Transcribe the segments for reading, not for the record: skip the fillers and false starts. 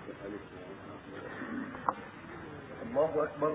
الله أكبر.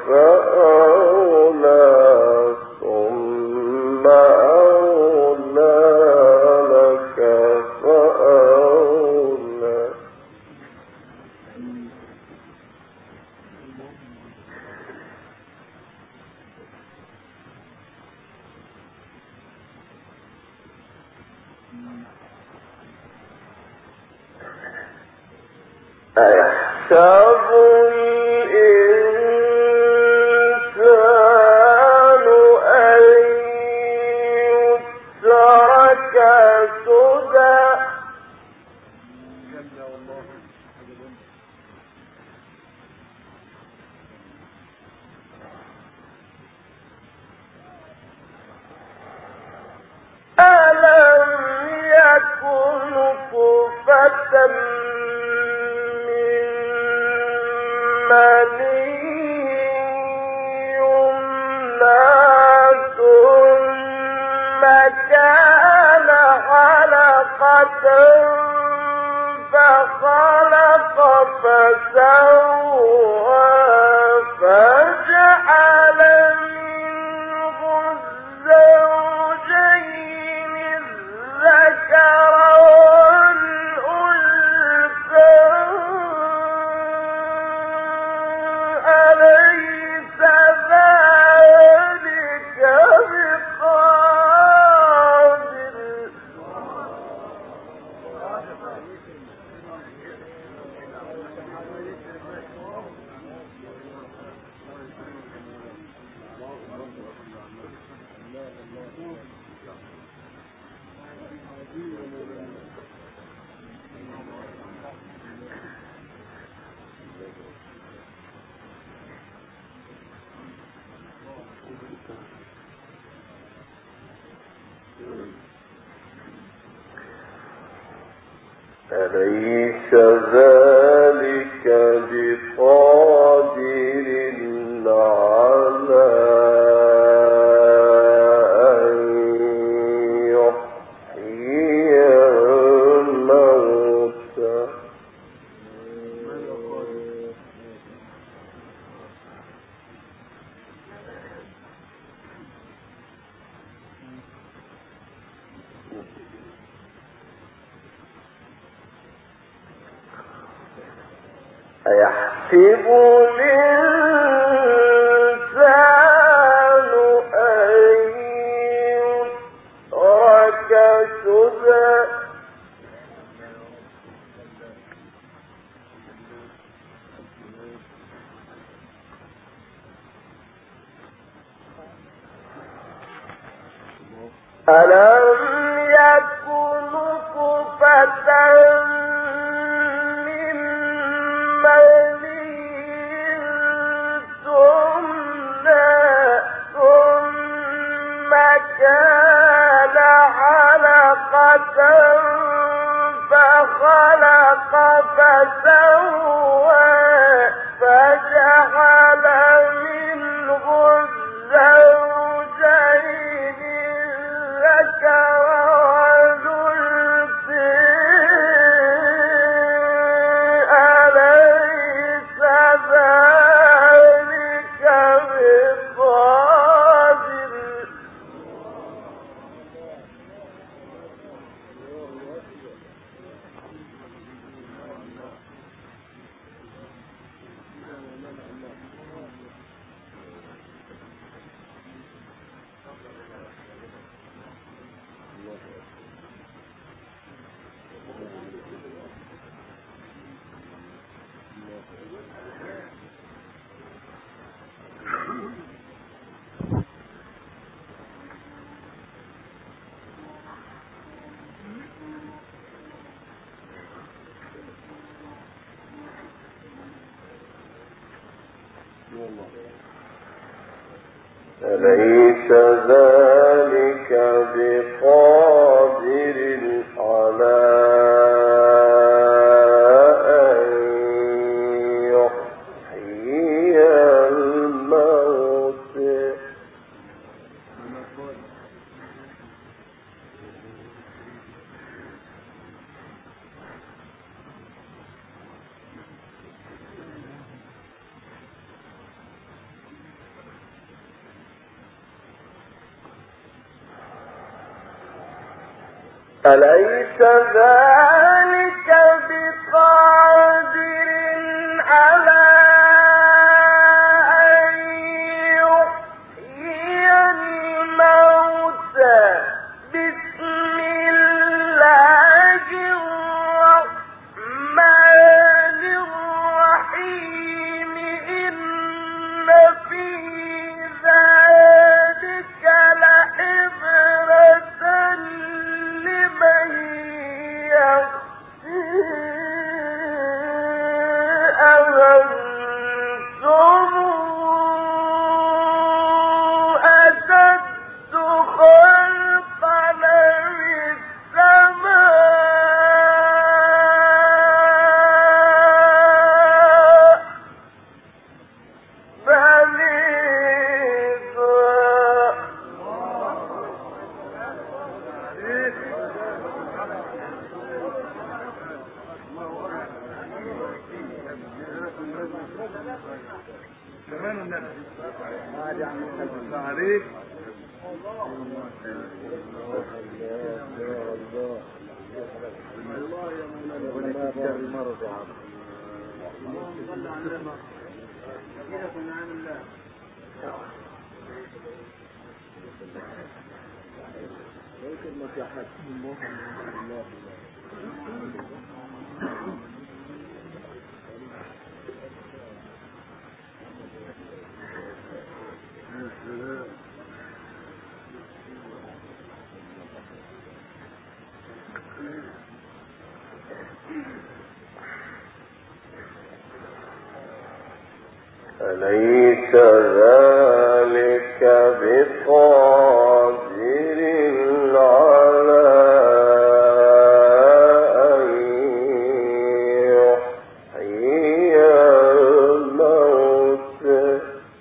فأولى أيحسب الإنسان أن يترك سدى ألم يكن نطفة من مني يمنى ثم كان علقة فخلق فسوى فجعل منه الزوجين الذكر والأنثى أليس ذلك بقادر أليس ذلك بقادر على أن يحيي الموتى أيحسب الإنسان أن يترك سدى ألم يكن نطفة من مني ثم كان علقة فخلق فسوى فجعل منه الزوجين الذكر والأنثى أليس ذلك بقادر أليس ذلك بقادر على أن يحيي الموتى أليس ذلك بقادر على أن يحيي الموتى بسم الله أليس ذلك بقادر على أن يحيي الموتى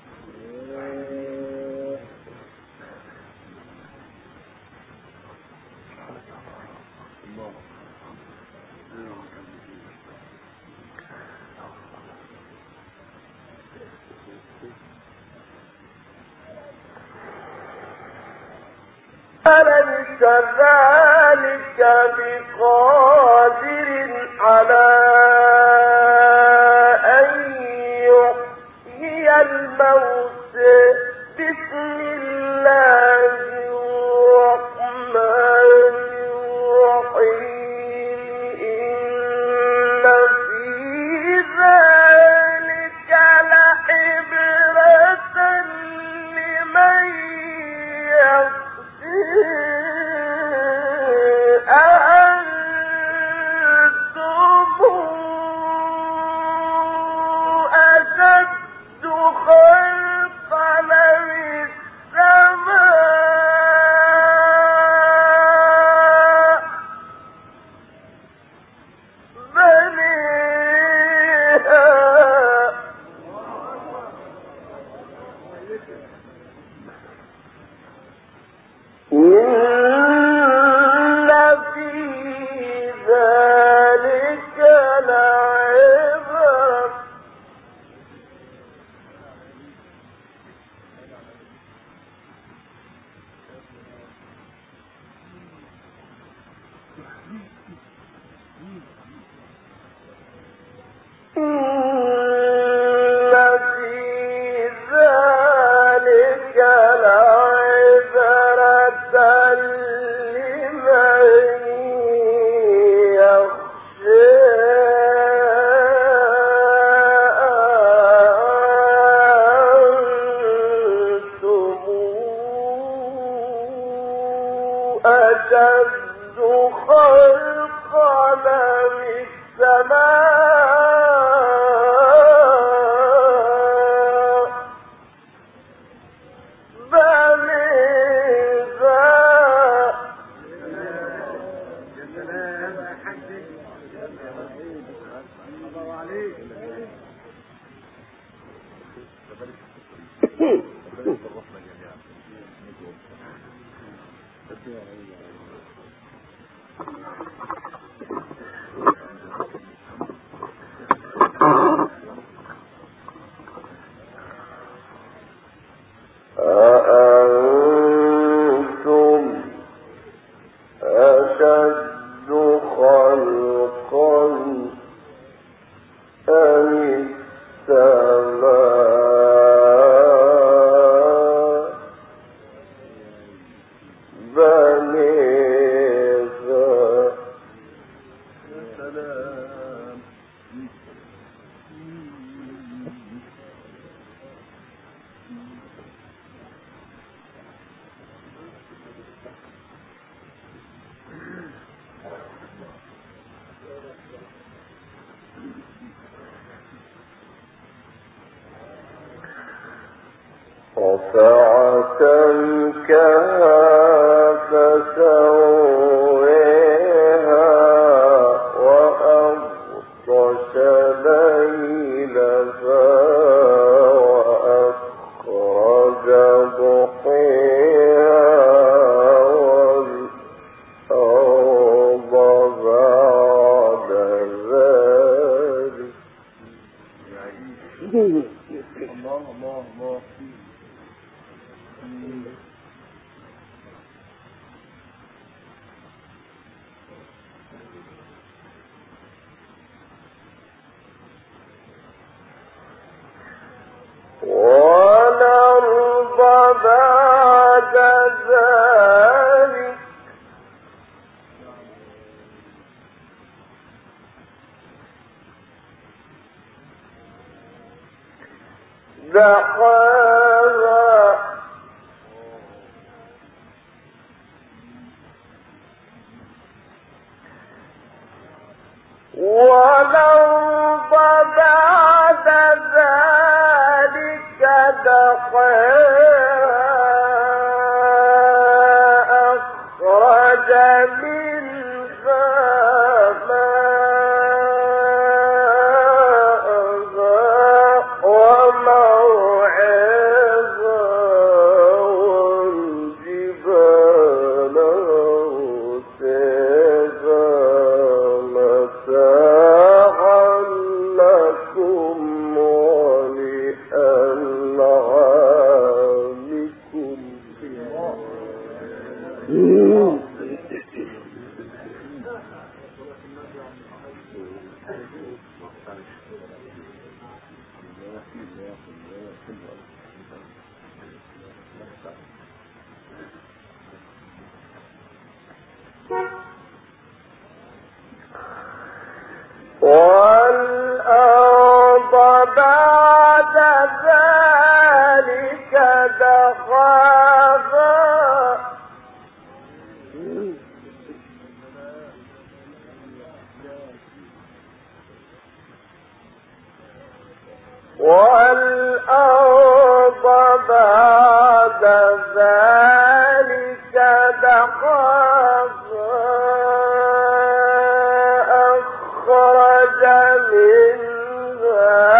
أليس ذلك بقادر على أن يحيي الموتى بسم الله الرحمن الرحيم إن في ذلك لعبرة لمن أشد خلقا من السماء بل أأنتم أشد خلقا أم السماء بنيها رفع سمكها فسويها وأغطش ليلها وأخرج ضحيها والأرض بعد ذلك دحاها والأرض بعد ذلك دحاها أخرج منها ماءها ومرعاها والجبال أرساها متاعا لكم ولأنعامكم. والأرض بعد ذلك دحاها والأرض بعد ذلك دحاها أخرج منها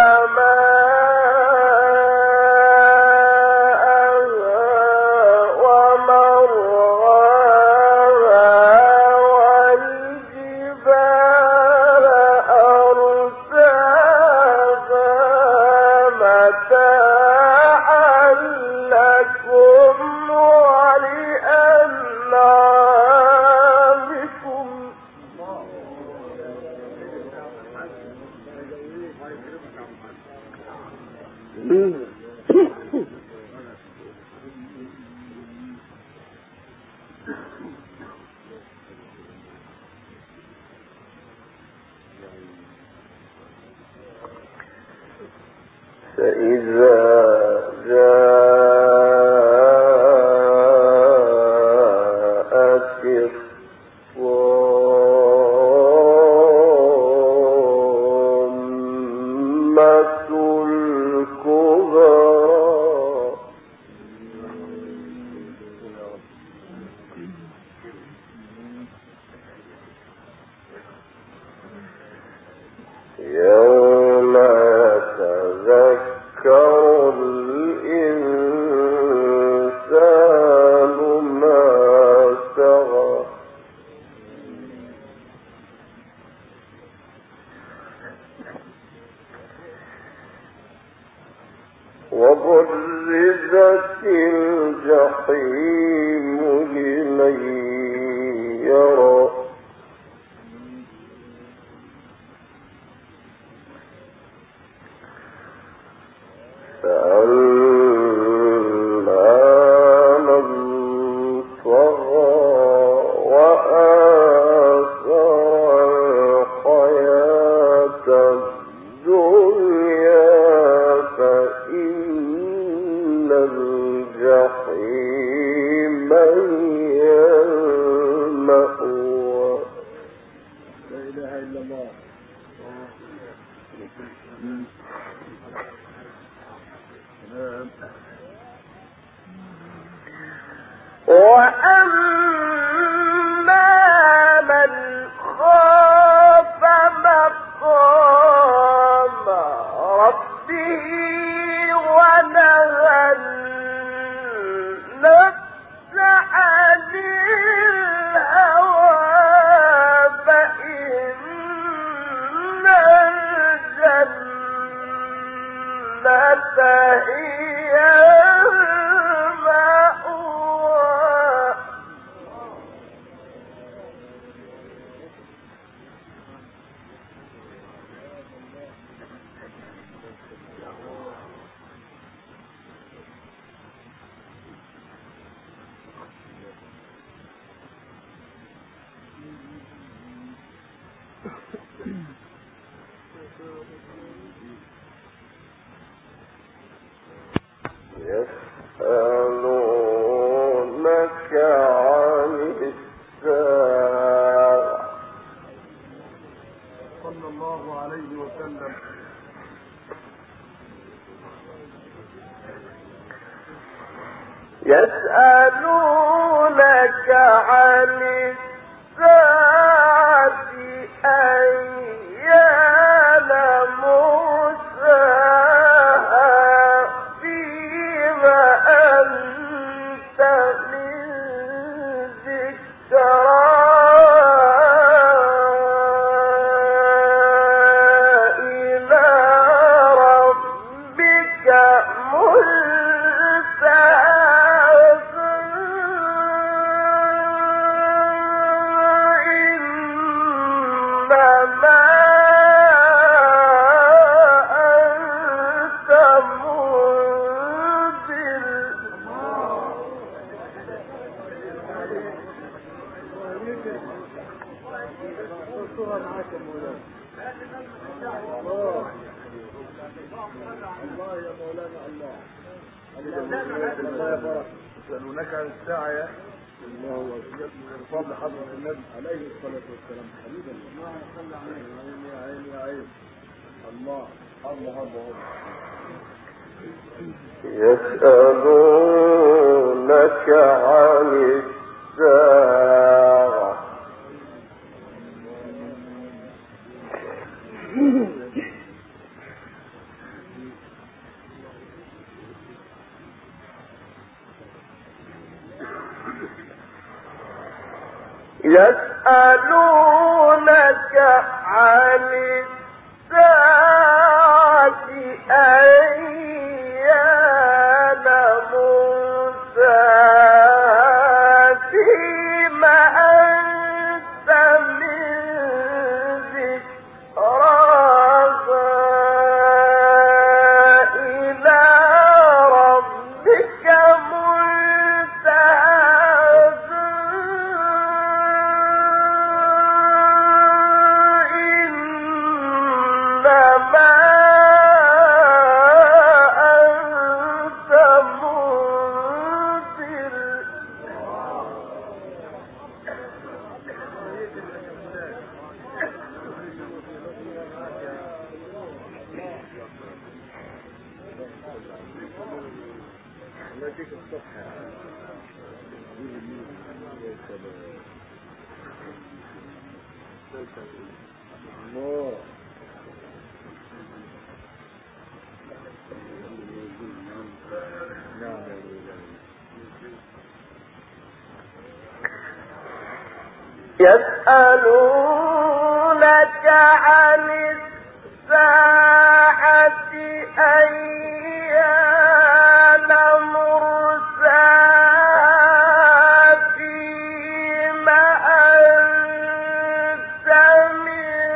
ماءها ومرعاها والجبال أرساها متاعا لكم ولأنعامكم. فإذا جاءت الطامة الكبرى يوم يتذكر الإنسان ما سعى وبرزت الجحيم لمن يرى فأما من طغى وآثر الحياة الدنيا فإن الجحيم هي المأوى. لا إله إلا الله. وأما من خاف مقام ربه ونهى النفس عن الهوى فإن الجنة هي المأوى. يسألونك عن الساعة صلى الله عليه وسلم. يسألونك عن الساعة أيان مرساها فيما أنت من ذكرها إلى ربك يسألونك عن الساعة يا الله وسيلة من فضل حضرة النبي عليه الصلاة والسلام. حبيبا الله صلى عليه يا عين يا عين الله الله الله. يسألونك عن الساعة يسألونك عن الساعة أيان مرساها فيما أنت من ذكراها إلى ربك يسألونك عن الساعة أيان مرساها فيما أنت من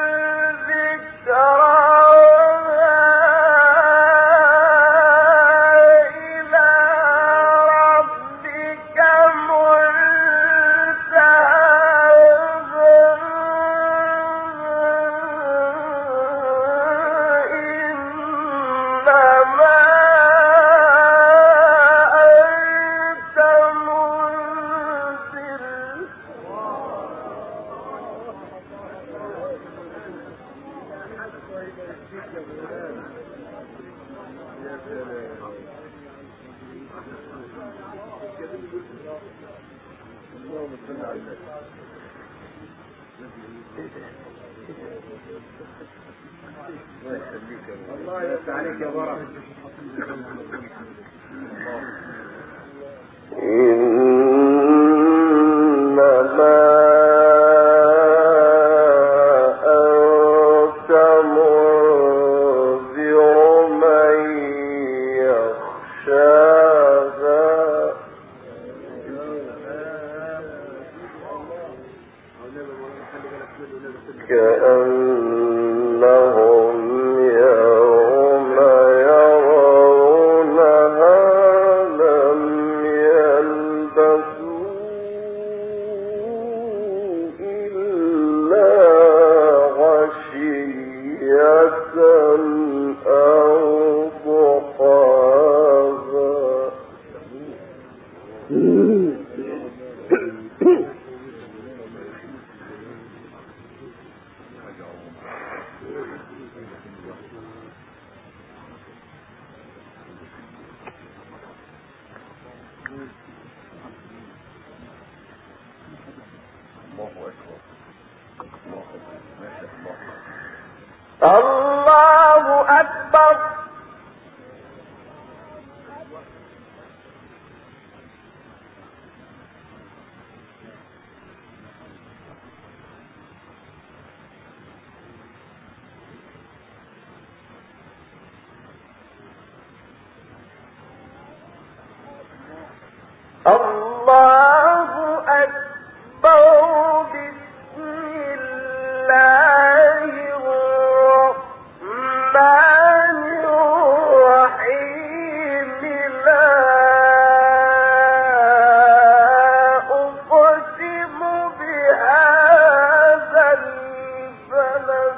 ذكراها إلى ربك الله يفتح عليك يا بركة. كأنهم يوم يرونها لم يلبثوا إلا غشية أو ضحاها الله أكبر. الله أكبر. ما شاء الله. الله أكبر. الله أكبر. بسم الله الرحمن الرحيم. لا أقسم بهذا البلد.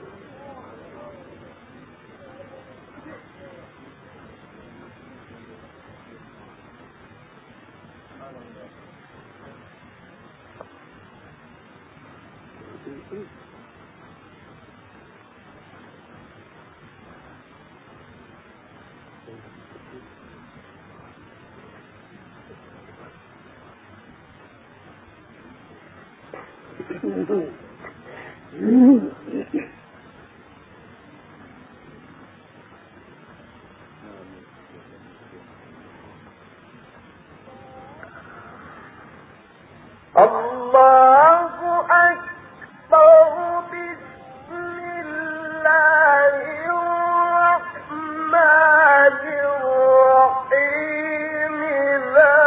الله أكبر. بسم الله الرحمن الرحيم. لا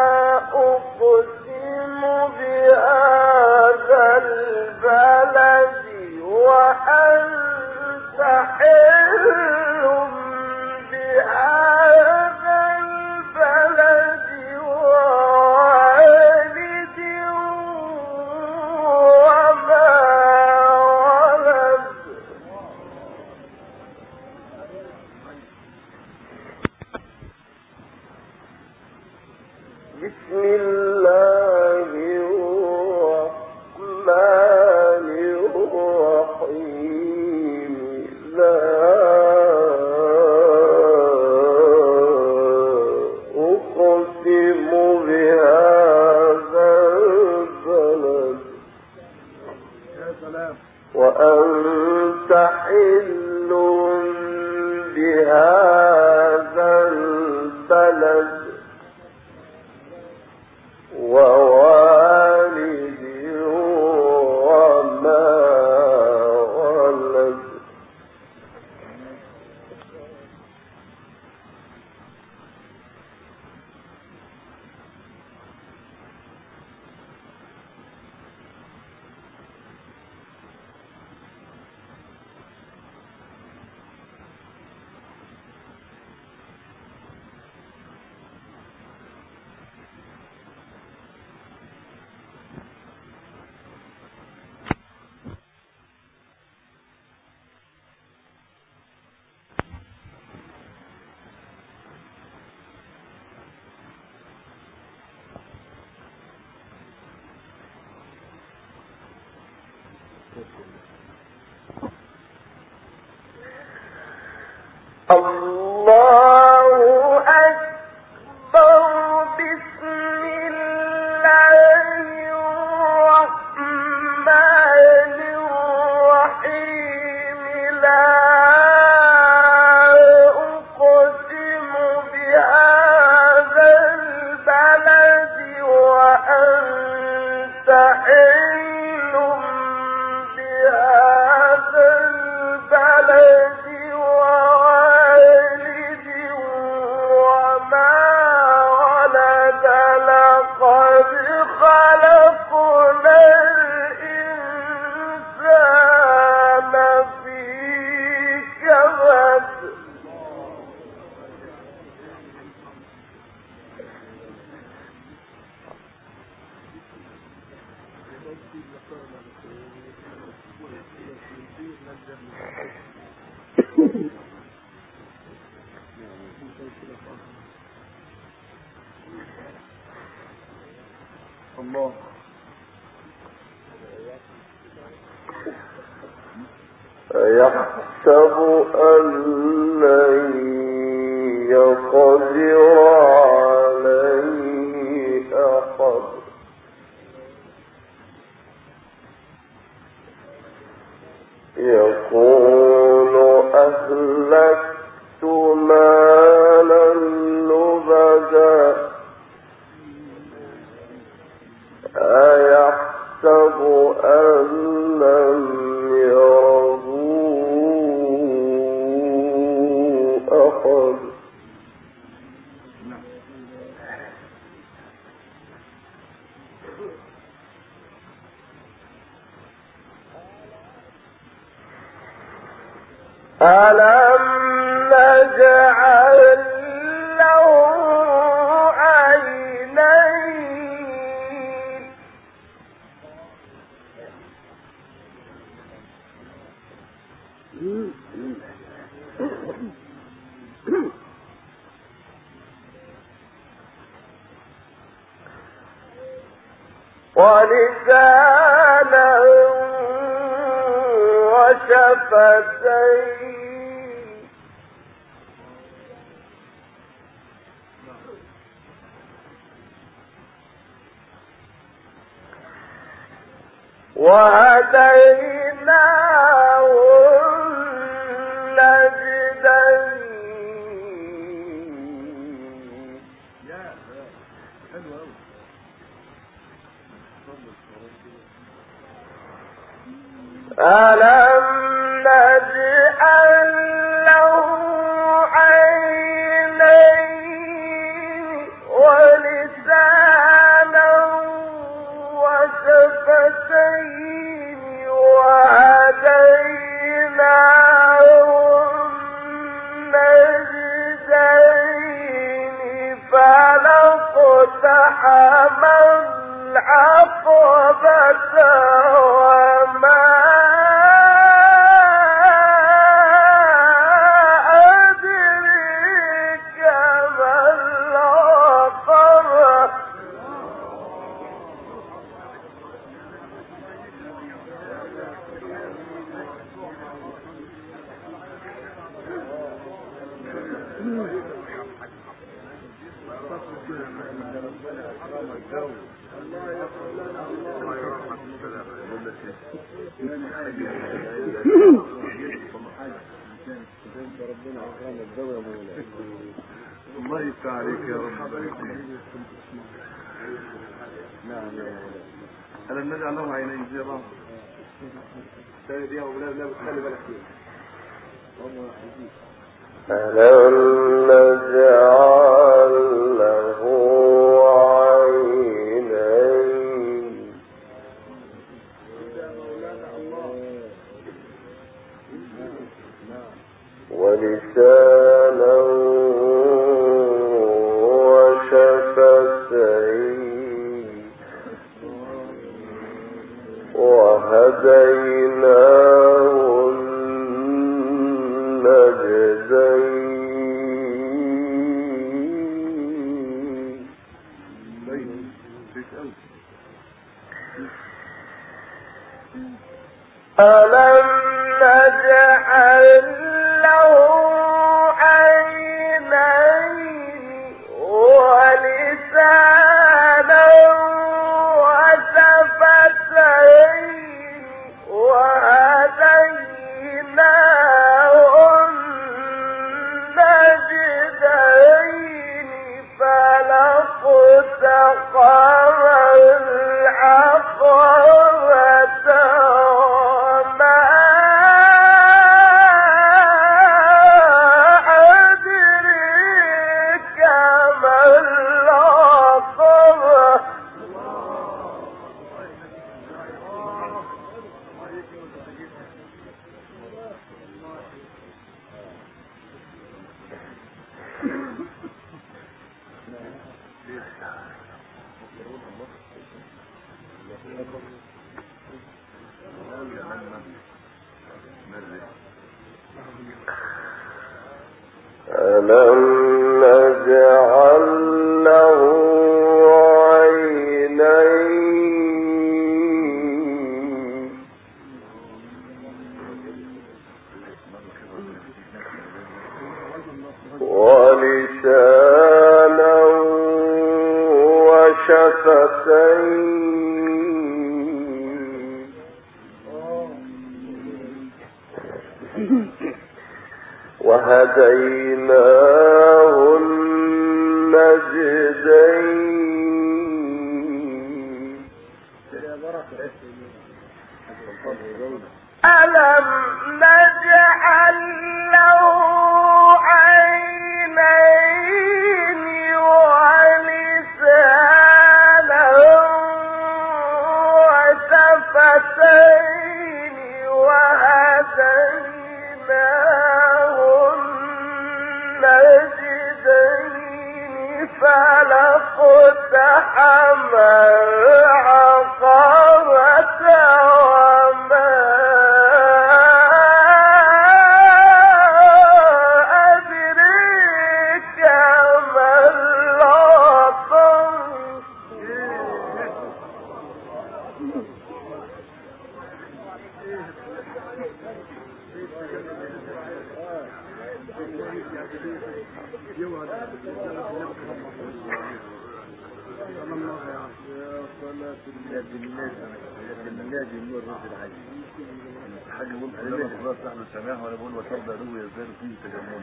أقسم بهذا البلد وأنت حل بهذا البلد ووالد وما ولد. بسم الله الرحمن الرحيم. لا أقسم بهذا البلد يا سلام. وأنت حل بهذا البلد ووالد وما ولد. الله أكبر. بسم الله الرحمن الرحيم. لا أقسم بهذا البلد وأنت حل بهذا البلد ووالد وما ولد. لقد خلقنا الإنسان في كبد. الله. يحسب أن لن يقدر عليه أحد. يقول أهلكت مالا لبدا أيحسب أن لم يره أحد ألم نجعل له عينين ولسانا وشفتين وهديناه النجدين ألم نجعل له عينين ولسانا وشفتين وهديناه النجدين فلاقتحم العقبة وما أدريك ما العقبة الله يفتح عليك يا رب. نعم يا مولانا. ألم نجعل له عينين زي بعض. الثانية دي يا مولانا لا بتخلي بالك فيها. ألم نجعل له عينين ولسانا وشفتين وهديناه النجدين ألم نجعل له عينين ولسانا وشفتين وهديناه النجدين فلاقتحم العقبة وما أدريك ما العقبة ألم نجعل له عينين ولسانا وشفتين وهديناه النجدين ألم نجعل له عينين ولسانا وشفتين وهديناه النجدين فلاقتحم العقبة وما أدريك ما العقبة حاجة يقول كلما خلاص نحن سماح ولا بقول وترضى له يزداد فيه تجمل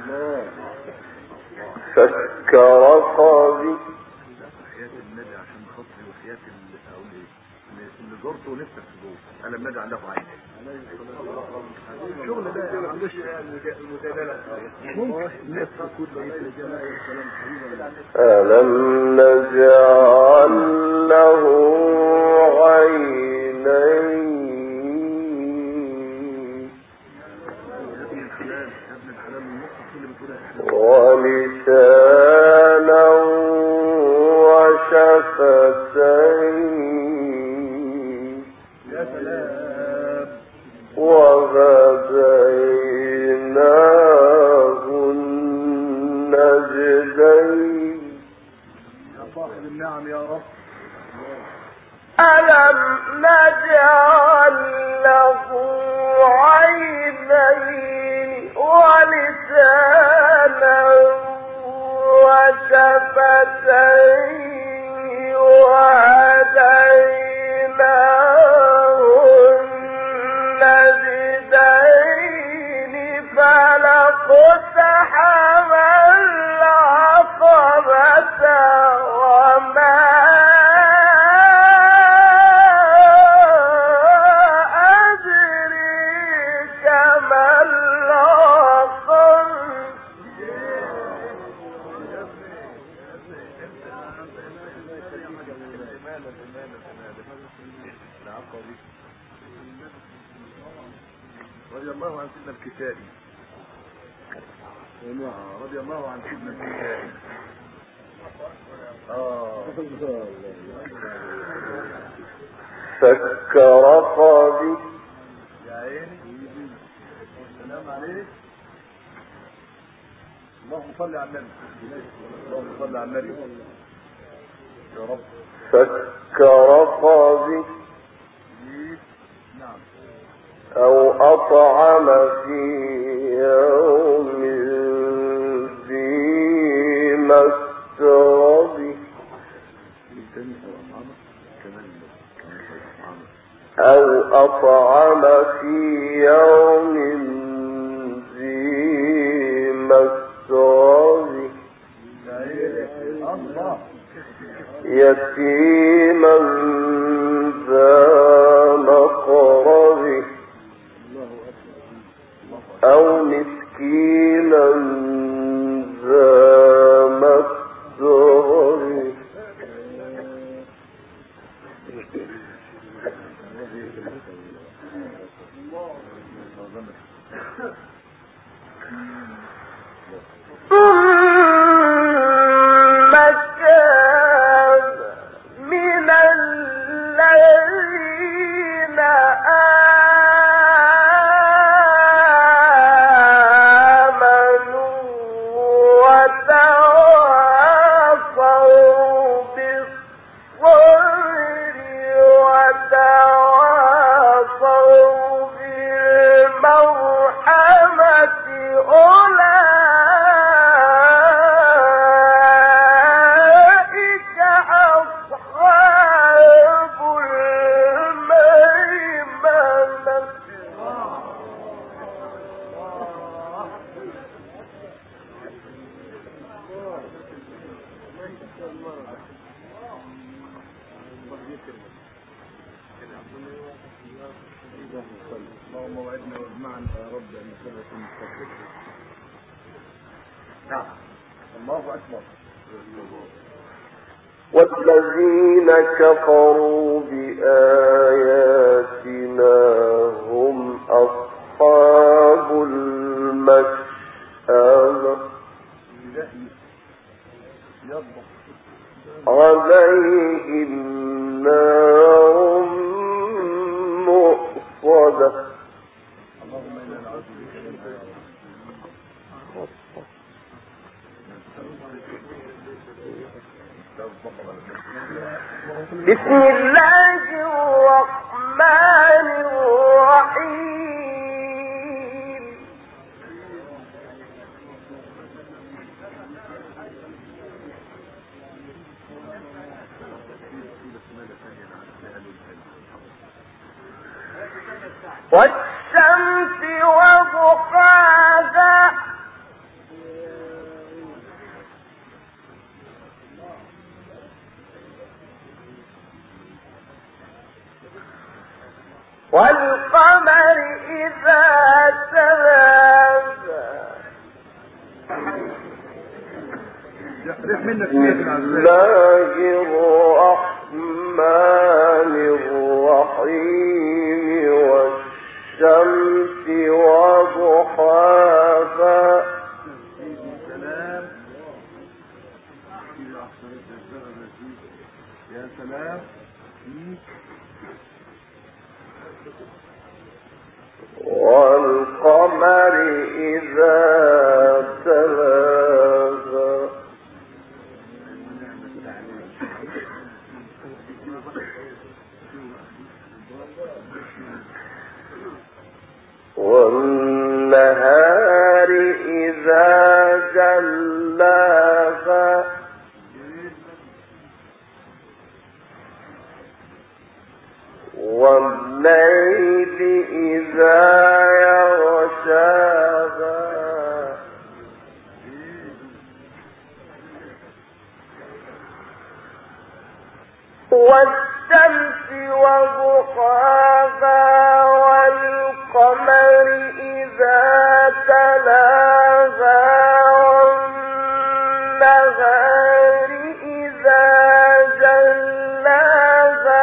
فك رقبه حياة النبي عشان خاطري وحياة اقول ايه اللي زرته ونفسك تزور انا النبي عنده عين الشغل ده ما عندوش مجادلة الناس كل ألم نجعل له عينين ولسانا وشفتين وهديناه النجدين صاحب النعم يا رب ألم نجعل له عينين ولسانا وشفتين وهديناه النجدين فلاقتحم العقبة وما أدريك ما العقبة رضي الله عن سيدنا الكسائي رضي الله عن سيدنا الكسائي فك رقبه يا عيني السلام عليك اللهم صل على النبي اللهم صل على النبي يا رب فك رقبه نعم أو أطعم في يوم ذي مسربه أو أطعم في يوم ذي مسربه يتيما ذا مقربه أو مسكينا ذا مسربه ثم كان من الذين آمنوا وتواصوا بالصبر وتواصوا بالمرحمة أولئك اللهم وعدنا واجمعنا يا رب ان نكون مستقبلين. نعم. الله اكبر. والذين كفروا بآياتنا هم أصحاب المشأمة عليهم نار مؤصدة. اللهم انا نعوذ بك من بسم الله الرحمن الرحيم. والشمس وضحاها والقمر إذا تلاها. بسم الله الرحمن الرحيم. والشمس وضحاها. يا سلام. والقمر إذا تلاها. والنهار إذا جلاها. والليل إذا يغشاها. والشمس وضحاها. والقمر إذا تلاها. والنهار إذا جلاها.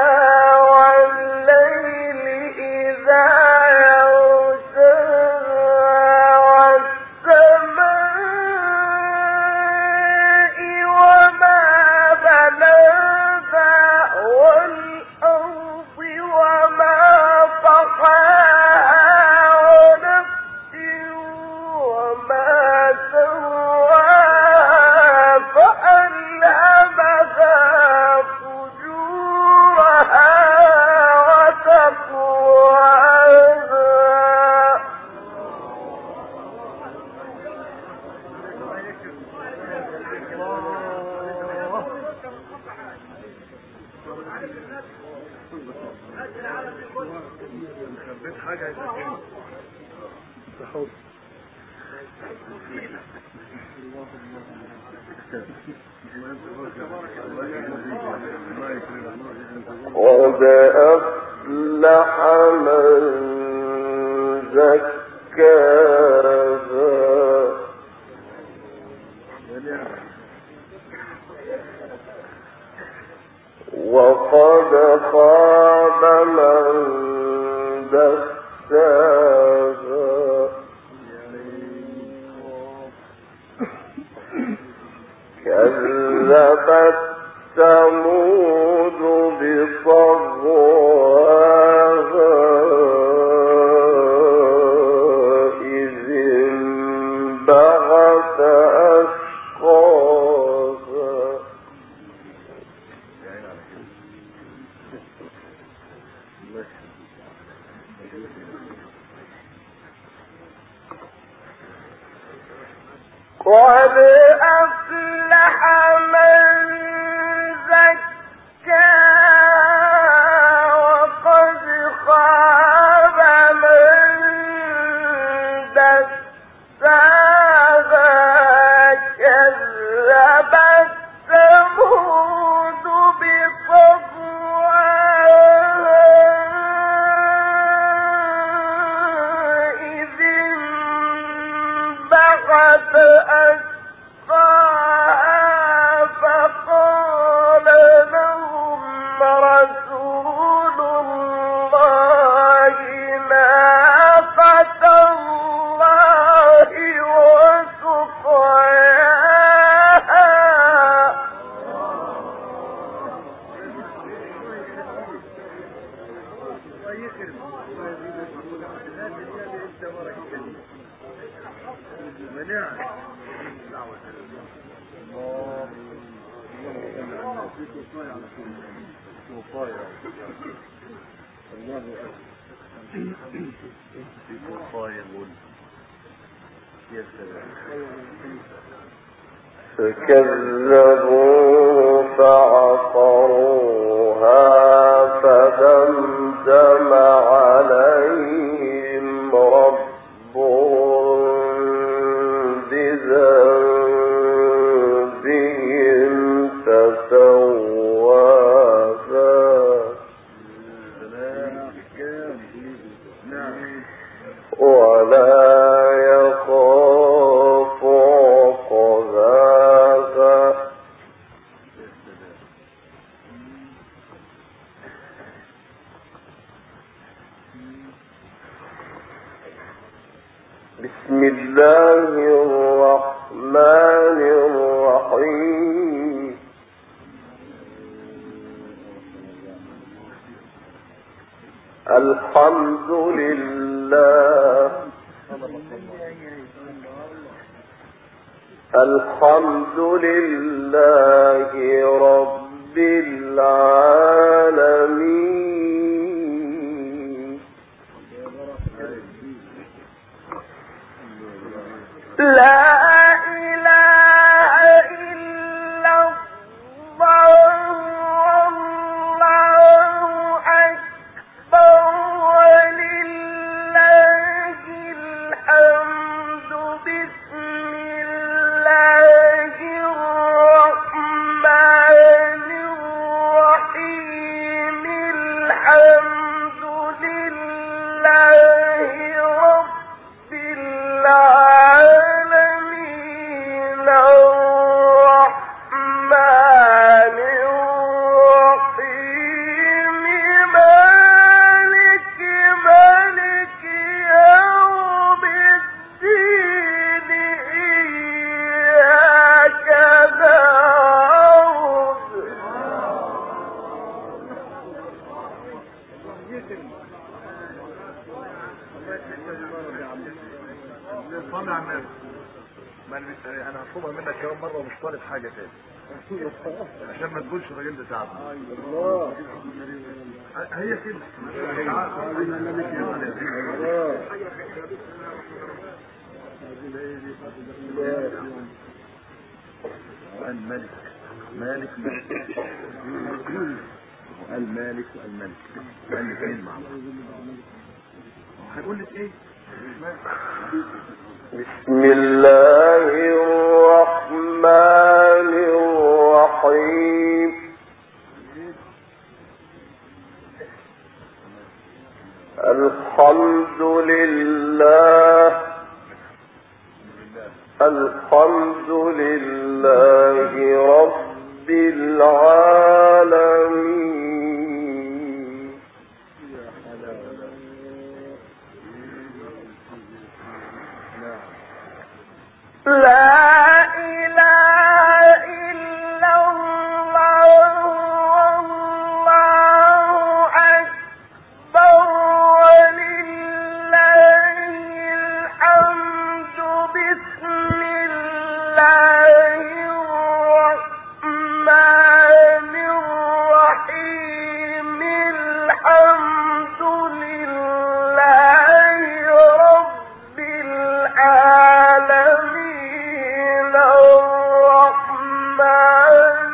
قد أفلح من زكاها. وقد خاب من دساها. كذبت ثمود بطغواها إذ انبعث أشقاها. قد أفلح من زكاها. وقد خاب من دساها. كذبت ثمود بطغواها يكرم الله يزيدك الناس اللي انت ورا الكلمه مناعه دعوه الله الله يا سلام فكذبوا فعقروها فدمدم عليهم ربهم بذنبهم فسواها ولا يخاف عقباها. بسم الله الرحمن الرحيم. الحمد لله الحمد لله رب العالمين. لا إله إلا الله والله أكبر ولله الحمد. بسم الله الرحمن الرحيم. الحمد لله رب العالمين. الرحمن الرحيم. مالك يوم الدين. إياك نعبد. طلع الناس انا هطلبها منك كمان مره ومش طالب حاجه تاني عشان ما تقولش الراجل ده تعب. الله هي كده الملك مالك المالك والملك الاثنين مع بعض. هيقول لك ايه؟ بسم الله الرحمن الرحيم. الحمد لله رب العالمين. لا إله إلا الله والله أكبر ولله الحمد. بسم الله الرحمن الرحيم. الحمد لله رب العالمين. الرحمن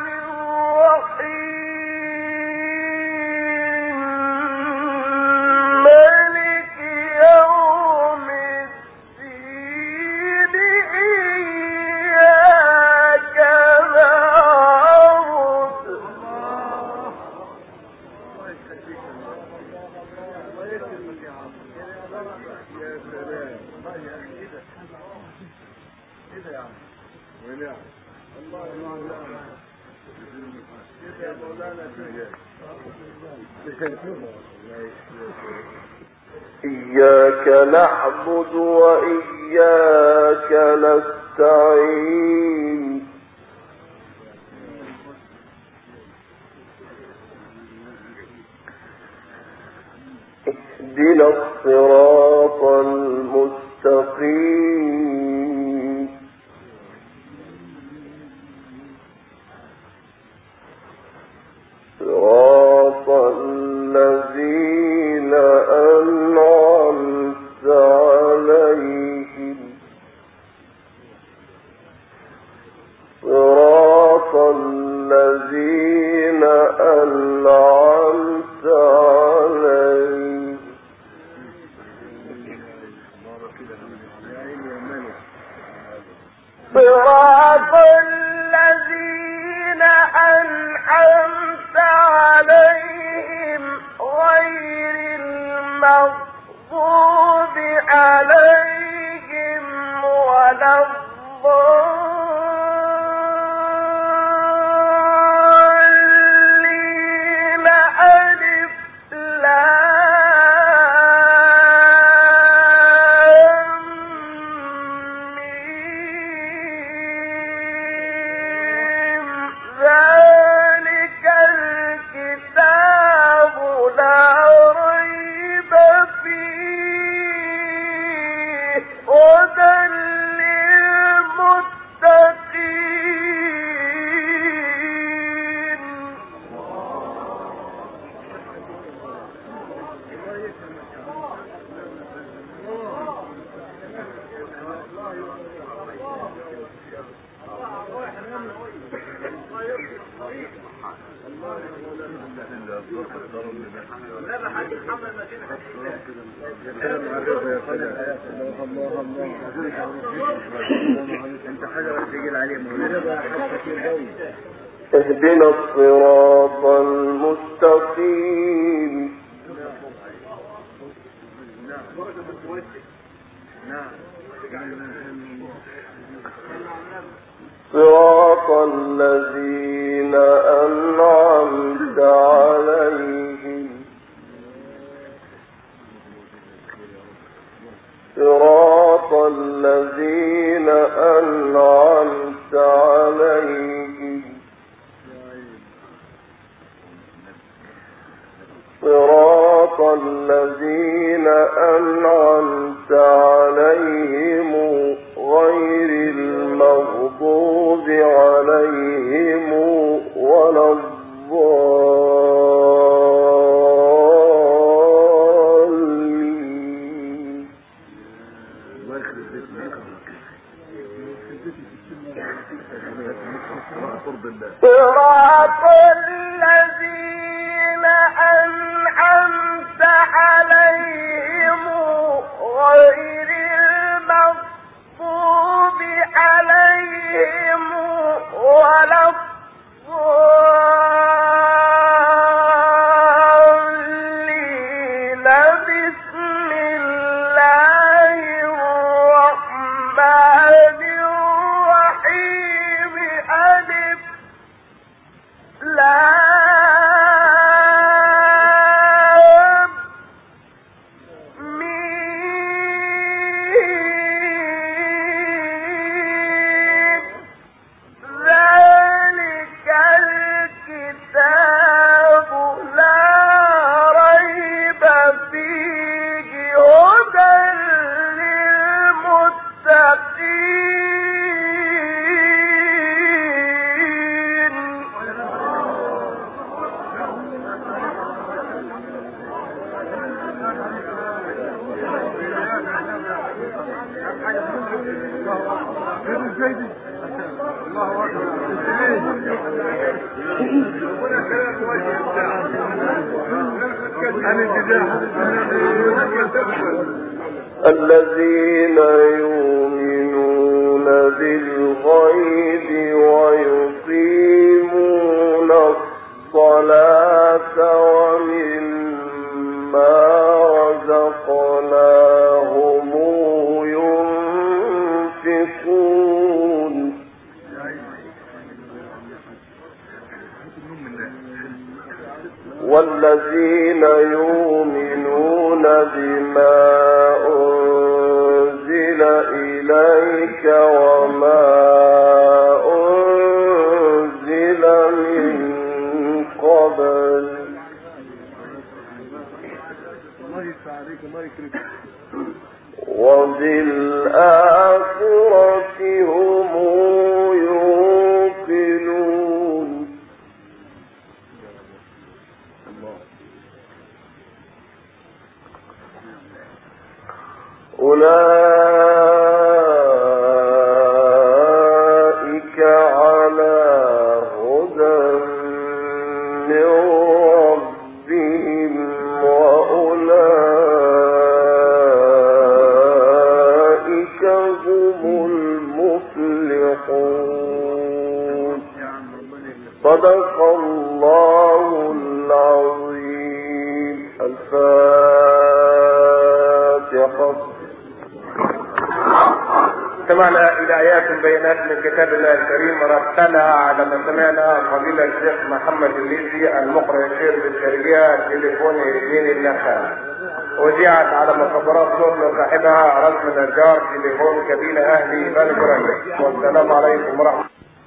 الرحيم. مالك يوم الدين. إياك نعبد. يا سلام الله يا اخي ايه ده يا عم ونعم الله يا مولانا إياك نعبد وإياك نستعين. اهدنا الصراط المستقيم صراط الذين أنعمت عليهم صراط الذين أنعمت عليهم صراط الذين أنعمت عليهم غير المغضوب عليهم ولا الضالين ألف لام ميم ذلك الكتاب لا ريب فيه هدى للمتقين اهدنا الصراط المستقيم صراط الذين أنعمت عليهم صراط الذين أنعمت عليهم صراط الذين أنعمت عليهم غير المغضوب عليهم ولا الضالين صراط الذين أنعمت عليهم غير المغضوب عليهم ولا الضالين بسم الله الرحمن الرحيم ألف لام ميم ذلك الكتاب لا ريب فيه هدى الذين يؤمنون بالغيب ويقيمون الصلاة ومما رزقناهم ينفقون والذين يؤمنون بما أنزل إليك وما أنزل من قبل الله يفتح عليك الله يكرمك. وبالآخرة هم يوقنون. أولئك على هدى من ربهم وأولئك هم المفلحون. صدق الله العظيم. الفاتحة. استمعنا إلى آيات بينات من كتاب الله الكريم رتلها على ما سمعنا فضيلة الشيخ محمد الليثي المقرئ الشيخ بالشرقية تليفون يمين النخل، وزعت على مخابرات نور صاحبها رسم النجار تليفون كبيرة أهلي بلد. والسلام عليكم ورحمة الله.